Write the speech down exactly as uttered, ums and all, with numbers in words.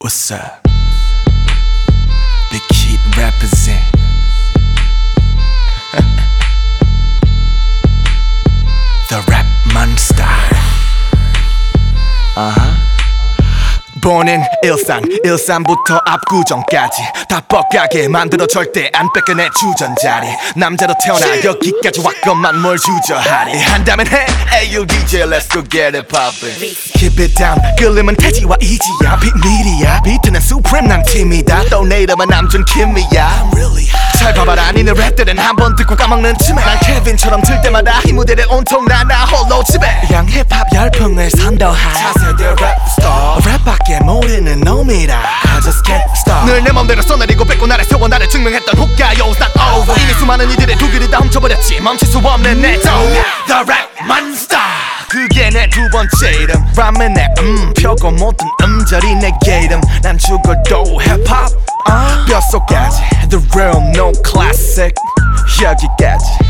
What's up? Big Keith represent. The rap monster. Uh-huh. 본인 일산, 일산부터 압구정까지 다 뻑가게 만들어 절대 안 뺏겨내 주전자리. 남자로 태어나 여기까지 왔건만 뭘 주저하리. 한다면 해, 에이유 디제이 let's go get it poppin'. Keep it down, 끌림은 태지와 이지야. 비밀이야, 비트는 수프림 난 팀이다. 또 내 이름은 남준 킴이야. 잘 봐봐라, 니네 랩들은 한 번 듣고 까먹는 쯤에 난 케빈처럼 들 때마다 이 무대를 온통 나나 홀로 지배. 양 힙합 열풍을 선도한 차세대 랩스타. 랩밖에 모르는 놈이라 I just can't stop. 늘 내 맘대로 써내리고 뺏고 나를 세워 나를 증명했던 호가요 it's not over. 이미 수많은 이들의 두 귀를 다 훔쳐버렸지 멈출 수 없는 내 정. The rap monster. 그게 내 두 번째 이름. 람의 내 음 펴고 모든 음절이 내게 이름. 난 죽어도 힙합 uh, 뼛속까지 The real no classic 여기까지.